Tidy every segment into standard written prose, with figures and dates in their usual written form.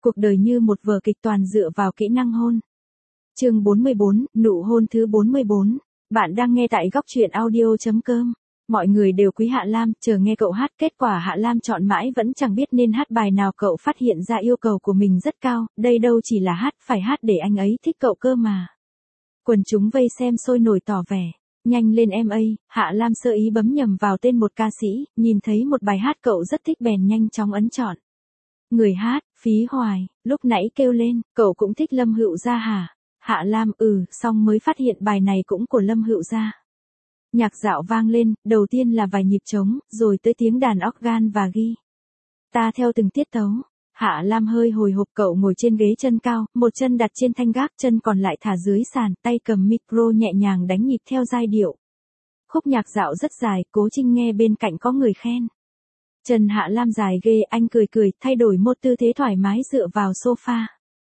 Cuộc đời như một vở kịch toàn dựa vào kỹ năng hôn. Chương 44, nụ hôn thứ 44. Bạn đang nghe tại góc truyện audio.com. Mọi người đều quý Hạ Lam, chờ nghe cậu hát, kết quả Hạ Lam chọn mãi vẫn chẳng biết nên hát bài nào. Cậu phát hiện ra yêu cầu của mình rất cao, đây đâu chỉ là hát, phải hát để anh ấy thích cậu cơ mà. Quần chúng vây xem sôi nổi tỏ vẻ, nhanh lên em ơi. Hạ Lam sơ ý bấm nhầm vào tên một ca sĩ, nhìn thấy một bài hát cậu rất thích bèn nhanh chóng ấn chọn. Người hát, Phí Hoài, lúc nãy kêu lên, cậu cũng thích Lâm Hữu Gia hả? Hạ Lam xong mới phát hiện bài này cũng của Lâm Hữu Gia. Nhạc dạo vang lên, đầu tiên là vài nhịp trống, rồi tới tiếng đàn organ và guitar theo từng tiết tấu. Hạ Lam hơi hồi hộp, cậu ngồi trên ghế chân cao, một chân đặt trên thanh gác, chân còn lại thả dưới sàn, tay cầm micro nhẹ nhàng đánh nhịp theo giai điệu. Khúc nhạc dạo rất dài, Cố Trinh nghe bên cạnh có người khen. Chân Hạ Lam dài ghê, anh cười cười, thay đổi một tư thế thoải mái dựa vào sofa.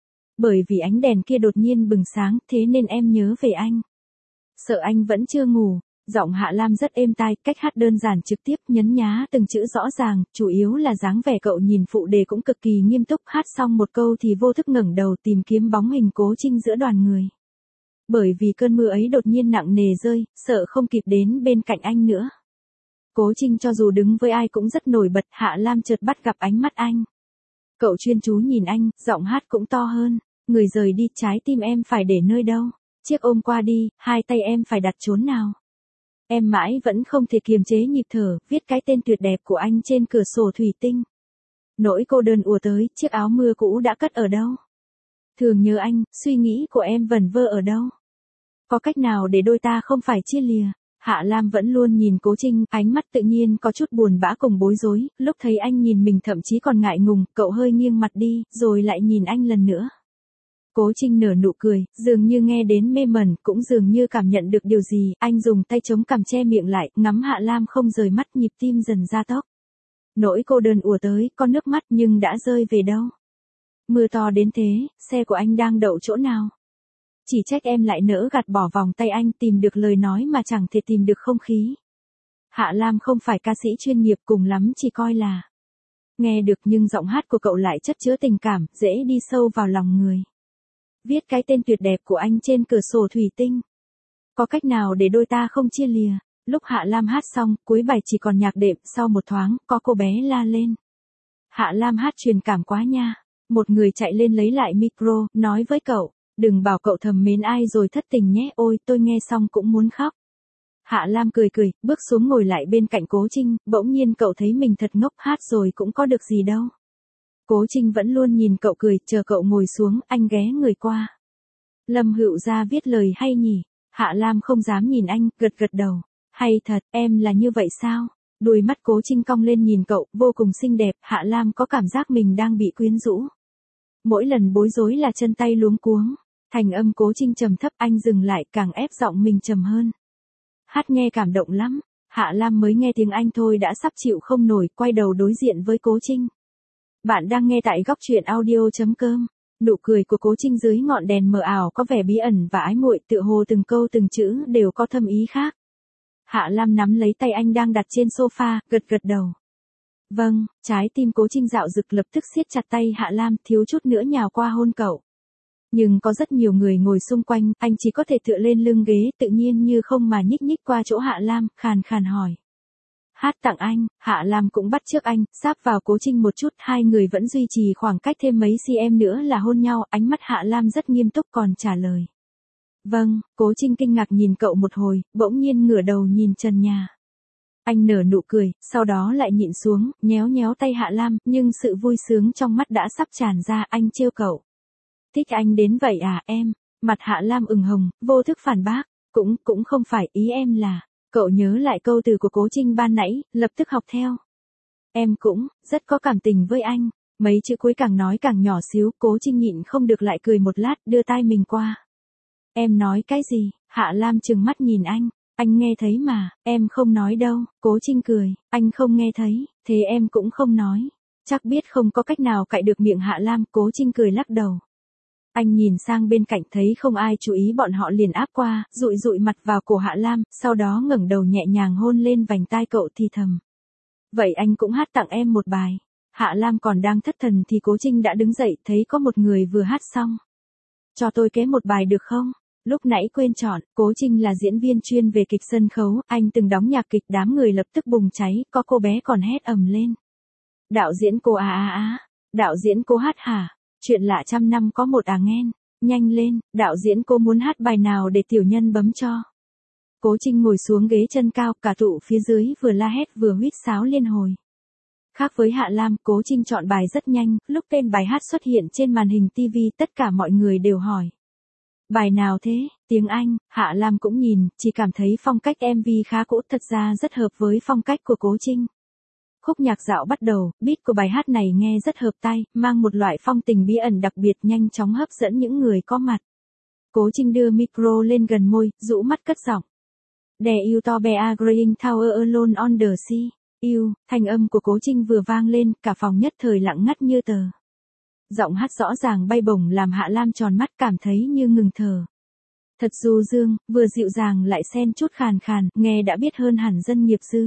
Bởi vì ánh đèn kia đột nhiên bừng sáng, thế nên em nhớ về anh. Sợ anh vẫn chưa ngủ. Giọng Hạ Lam rất êm tai, cách hát đơn giản trực tiếp, nhấn nhá từng chữ rõ ràng, chủ yếu là dáng vẻ cậu nhìn phụ đề cũng cực kỳ nghiêm túc. Hát xong một câu thì vô thức ngẩng đầu tìm kiếm bóng hình Cố Trinh giữa đoàn người. Bởi vì cơn mưa ấy đột nhiên nặng nề rơi, sợ không kịp đến bên cạnh anh nữa. Cố Trinh cho dù đứng với ai cũng rất nổi bật. Hạ Lam chợt bắt gặp ánh mắt anh. Cậu chuyên chú nhìn anh, giọng hát cũng to hơn. Người rời đi, trái tim em phải để nơi đâu? Chiếc ôm qua đi, hai tay em phải đặt chốn nào? Em mãi vẫn không thể kiềm chế nhịp thở, viết cái tên tuyệt đẹp của anh trên cửa sổ thủy tinh. Nỗi cô đơn ùa tới, chiếc áo mưa cũ đã cất ở đâu? Thường nhớ anh, suy nghĩ của em vẩn vơ ở đâu? Có cách nào để đôi ta không phải chia lìa? Hạ Lam vẫn luôn nhìn Cố Trinh, ánh mắt tự nhiên có chút buồn bã cùng bối rối. Lúc thấy anh nhìn mình thậm chí còn ngại ngùng, cậu hơi nghiêng mặt đi, rồi lại nhìn anh lần nữa. Cố Trinh nở nụ cười, dường như nghe đến mê mẩn, cũng dường như cảm nhận được điều gì. Anh dùng tay chống cằm che miệng lại, ngắm Hạ Lam không rời mắt, nhịp tim dần gia tốc. Nỗi cô đơn ùa tới, có nước mắt nhưng đã rơi về đâu? Mưa to đến thế, xe của anh đang đậu chỗ nào? Chỉ trách em lại nỡ gạt bỏ vòng tay anh, tìm được lời nói mà chẳng thể tìm được không khí. Hạ Lam không phải ca sĩ chuyên nghiệp, cùng lắm chỉ coi là nghe được, nhưng giọng hát của cậu lại chất chứa tình cảm, dễ đi sâu vào lòng người. Viết cái tên tuyệt đẹp của anh trên cửa sổ thủy tinh. Có cách nào để đôi ta không chia lìa? Lúc Hạ Lam hát xong, cuối bài chỉ còn nhạc đệm, sau một thoáng, có cô bé la lên. Hạ Lam hát truyền cảm quá nha. Một người chạy lên lấy lại micro, nói với cậu, đừng bảo cậu thầm mến ai rồi thất tình nhé. Ôi, tôi nghe xong cũng muốn khóc. Hạ Lam cười cười, bước xuống ngồi lại bên cạnh Cố Trinh, bỗng nhiên cậu thấy mình thật ngốc, hát rồi cũng có được gì đâu. Cố Trinh vẫn luôn nhìn cậu cười, chờ cậu ngồi xuống, anh ghé người qua. Lâm Hữu Gia viết lời hay nhỉ? Hạ Lam không dám nhìn anh, gật gật đầu. Hay thật, em là như vậy sao? Đôi mắt Cố Trinh cong lên nhìn cậu, vô cùng xinh đẹp. Hạ Lam có cảm giác mình đang bị quyến rũ. Mỗi lần bối rối là chân tay luống cuống. Thành âm Cố Trinh trầm thấp, anh dừng lại, càng ép giọng mình trầm hơn. Hát nghe cảm động lắm. Hạ Lam mới nghe tiếng anh thôi đã sắp chịu không nổi, quay đầu đối diện với Cố Trinh. Bạn đang nghe tại góc truyện audio.com. Nụ cười của Cố Trinh dưới ngọn đèn mờ ảo có vẻ bí ẩn và ái muội, tựa hồ từng câu từng chữ đều có thâm ý khác. Hạ Lam nắm lấy tay anh đang đặt trên sofa, gật gật đầu. Vâng, trái tim Cố Trinh dạo dực, lập tức siết chặt tay Hạ Lam, thiếu chút nữa nhào qua hôn cậu. Nhưng có rất nhiều người ngồi xung quanh, anh chỉ có thể tựa lên lưng ghế, tự nhiên như không mà nhích nhích qua chỗ Hạ Lam, khàn khàn hỏi. Hát tặng anh. Hạ Lam cũng bắt chước anh, sáp vào Cố Trinh một chút, hai người vẫn duy trì khoảng cách, thêm mấy cm nữa là hôn nhau. Ánh mắt Hạ Lam rất nghiêm túc còn trả lời. Vâng. Cố Trinh kinh ngạc nhìn cậu một hồi, bỗng nhiên ngửa đầu nhìn trần nhà. Anh nở nụ cười, sau đó lại nhịn xuống, nhéo nhéo tay Hạ Lam, nhưng sự vui sướng trong mắt đã sắp tràn ra. Anh trêu cậu. Thích anh đến vậy à em? Mặt Hạ Lam ửng hồng, vô thức phản bác. Cũng không phải, ý em là. Cậu nhớ lại câu từ của Cố Trinh ban nãy, lập tức học theo. Em cũng rất có cảm tình với anh. Mấy chữ cuối càng nói càng nhỏ xíu. Cố Trinh nhịn không được lại cười một lát, đưa tai mình qua. Em nói cái gì? Hạ Lam trừng mắt nhìn anh. Anh nghe thấy mà. Em không nói đâu. Cố Trinh cười. Anh không nghe thấy, thế em cũng không nói. Chắc biết không có cách nào cạy được miệng Hạ Lam. Cố Trinh cười lắc đầu. Anh nhìn sang bên cạnh thấy không ai chú ý, bọn họ liền áp qua, dụi dụi mặt vào cổ Hạ Lam, sau đó ngẩng đầu nhẹ nhàng hôn lên vành tai cậu thì thầm. Vậy anh cũng hát tặng em một bài. Hạ Lam còn đang thất thần thì Cố Trinh đã đứng dậy, thấy có một người vừa hát xong. Cho tôi kế một bài được không? Lúc nãy quên chọn, Cố Trinh là diễn viên chuyên về kịch sân khấu, anh từng đóng nhạc kịch, đám người lập tức bùng cháy, có cô bé còn hét ầm lên. Đạo diễn cô đạo diễn cô hát hả? Chuyện lạ trăm năm có một nghen, nhanh lên, đạo diễn cô muốn hát bài nào để tiểu nhân bấm cho. Cố Trinh ngồi xuống ghế chân cao, cả tụ phía dưới vừa la hét vừa huýt sáo liên hồi. Khác với Hạ Lam, Cố Trinh chọn bài rất nhanh, lúc tên bài hát xuất hiện trên màn hình TV tất cả mọi người đều hỏi. Bài nào thế? Tiếng Anh, Hạ Lam cũng nhìn, chỉ cảm thấy phong cách MV khá cũ, thật ra rất hợp với phong cách của Cố Trinh. Khúc nhạc dạo bắt đầu, beat của bài hát này nghe rất hợp tai, mang một loại phong tình bí ẩn đặc biệt, nhanh chóng hấp dẫn những người có mặt. Cố Trinh đưa micro lên gần môi, rũ mắt cất giọng. There you to be a growing tower alone on the sea. Yêu, thanh âm của Cố Trinh vừa vang lên, cả phòng nhất thời lặng ngắt như tờ. Giọng hát rõ ràng bay bổng làm Hạ Lam tròn mắt, cảm thấy như ngừng thở. Thật du dương, vừa dịu dàng lại xen chút khàn khàn, nghe đã biết hơn hẳn dân nghiệp dư.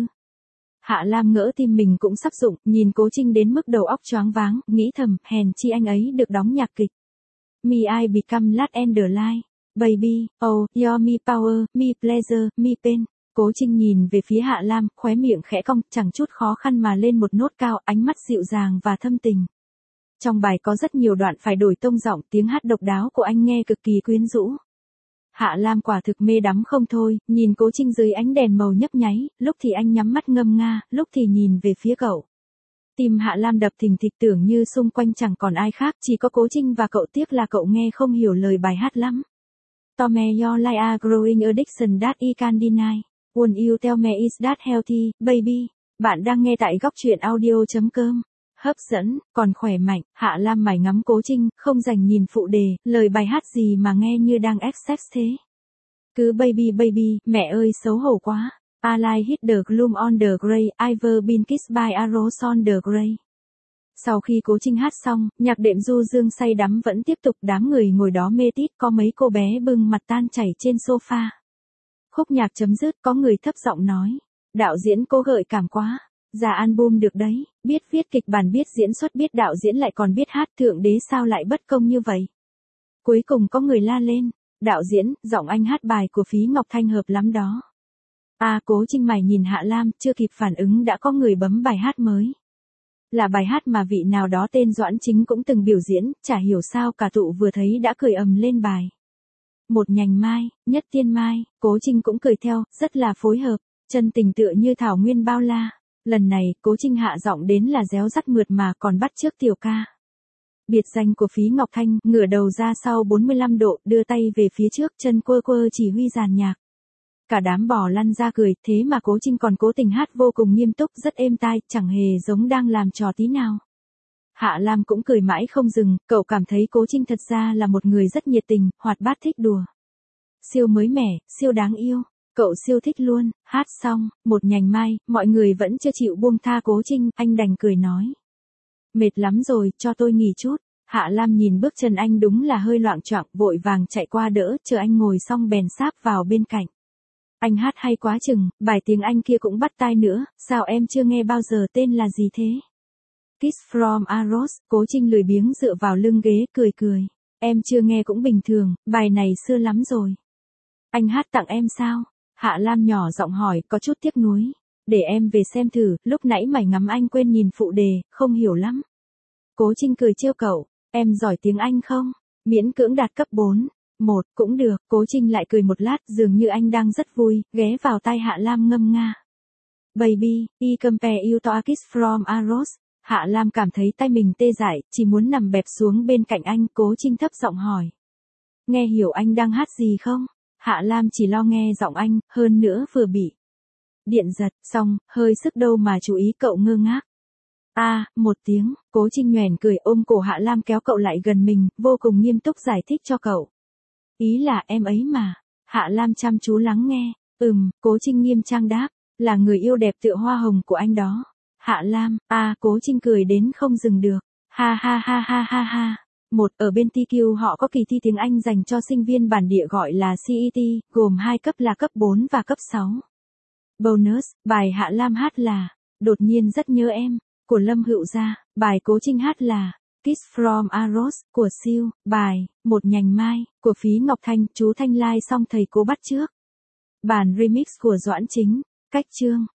Hạ Lam ngỡ tim mình cũng sắp rụng, nhìn Cố Trinh đến mức đầu óc choáng váng, nghĩ thầm, hèn chi anh ấy được đóng nhạc kịch. Me I become last and the light. Baby, oh, your me power, me pleasure, me pain. Cố Trinh nhìn về phía Hạ Lam, khóe miệng khẽ cong, chẳng chút khó khăn mà lên một nốt cao, ánh mắt dịu dàng và thâm tình. Trong bài có rất nhiều đoạn phải đổi tông giọng, tiếng hát độc đáo của anh nghe cực kỳ quyến rũ. Hạ Lam quả thực mê đắm không thôi, nhìn Cố Trinh dưới ánh đèn màu nhấp nháy, lúc thì anh nhắm mắt ngâm nga, lúc thì nhìn về phía cậu. Tim Hạ Lam đập thình thịch, tưởng như xung quanh chẳng còn ai khác, chỉ có Cố Trinh và cậu, tiếc là cậu nghe không hiểu lời bài hát lắm. Tome your like a growing addiction that I can deny. Won't you tell me is that healthy, baby? Bạn đang nghe tại góc truyện audio.com. Hấp dẫn, còn khỏe mạnh, Hạ Lam mải ngắm Cố Trinh, không dành nhìn phụ đề, lời bài hát gì mà nghe như đang sex thế. Cứ baby baby, mẹ ơi xấu hổ quá. I like hit the gloom on the grey, I've been kissed by a rose on the grey. Sau khi Cố Trinh hát xong, nhạc đệm du dương say đắm vẫn tiếp tục, đám người ngồi đó mê tít, có mấy cô bé bưng mặt tan chảy trên sofa. Khúc nhạc chấm dứt, có người thấp giọng nói. Đạo diễn cô gợi cảm quá. Ra album được đấy, biết viết kịch bản, biết diễn xuất, biết đạo diễn, lại còn biết hát, thượng đế sao lại bất công như vậy. Cuối cùng có người la lên. Đạo diễn, giọng anh hát bài của Phí Ngọc Thanh hợp lắm đó. Cố Trinh mày nhìn Hạ Lam, chưa kịp phản ứng đã có người bấm bài hát mới. Là bài hát mà vị nào đó tên Doãn Chính cũng từng biểu diễn, chả hiểu sao cả tụ vừa thấy đã cười ầm lên bài. Một nhành mai, nhất tiên mai, Cố Trinh cũng cười theo, rất là phối hợp, chân tình tựa như thảo nguyên bao la. Lần này, Cố Trinh hạ giọng đến là réo rắt mượt mà, còn bắt chước tiểu ca. Biệt danh của Phí Ngọc Thanh, ngửa đầu ra sau 45 độ, đưa tay về phía trước, chân quơ quơ chỉ huy dàn nhạc. Cả đám bò lăn ra cười, thế mà Cố Trinh còn cố tình hát vô cùng nghiêm túc, rất êm tai, chẳng hề giống đang làm trò tí nào. Hạ Lam cũng cười mãi không dừng, cậu cảm thấy Cố Trinh thật ra là một người rất nhiệt tình, hoạt bát, thích đùa. Siêu mới mẻ, siêu đáng yêu. Cậu siêu thích luôn. Hát xong, một nhành mai, mọi người vẫn chưa chịu buông tha Cố Trinh, anh đành cười nói. Mệt lắm rồi, cho tôi nghỉ chút. Hạ Lam nhìn bước chân anh đúng là hơi loạng choạng, vội vàng chạy qua đỡ, chờ anh ngồi xong bèn sáp vào bên cạnh. Anh hát hay quá chừng, bài tiếng Anh kia cũng bắt tai nữa, sao em chưa nghe bao giờ, tên là gì thế? Kiss from a Rose. Cố Trinh lười biếng dựa vào lưng ghế, cười cười. Em chưa nghe cũng bình thường, bài này xưa lắm rồi. Anh hát tặng em sao? Hạ Lam nhỏ giọng hỏi, có chút tiếc nuối. Để em về xem thử, lúc nãy mày ngắm anh quên nhìn phụ đề, không hiểu lắm. Cố Trinh cười trêu cậu, em giỏi tiếng Anh không? Miễn cưỡng đạt cấp 4. Cũng được. Cố Trinh lại cười một lát, dường như anh đang rất vui, ghé vào tai Hạ Lam ngâm nga. Baby, I compare you to a kiss from a rose. Hạ Lam cảm thấy tay mình tê dại, chỉ muốn nằm bẹp xuống bên cạnh anh. Cố Trinh thấp giọng hỏi. Nghe hiểu anh đang hát gì không? Hạ Lam chỉ lo nghe giọng anh, hơn nữa vừa bị điện giật, xong, hơi sức đâu mà chú ý, cậu ngơ ngác. Một tiếng, Cố Trinh nhoẻn cười ôm cổ Hạ Lam kéo cậu lại gần mình, vô cùng nghiêm túc giải thích cho cậu. Ý là em ấy mà. Hạ Lam chăm chú lắng nghe. Cố Trinh nghiêm trang đáp, là người yêu đẹp tựa hoa hồng của anh đó. Hạ Lam, Cố Trinh cười đến không dừng được. Ha ha ha ha ha ha. Ở bên TQ họ có kỳ thi tiếng Anh dành cho sinh viên bản địa gọi là CET, gồm 2 cấp là cấp 4 và cấp 6. Bonus, bài Hạ Lam hát là Đột nhiên rất nhớ em, của Lâm Hữu Gia. Bài Cố Trinh hát là Kiss from a Rose của Siêu, bài Một Nhành Mai của Phí Ngọc Thanh, chú Thanh Lai xong thầy Cố bắt trước. Bản remix của Doãn Chính, Cách Chương.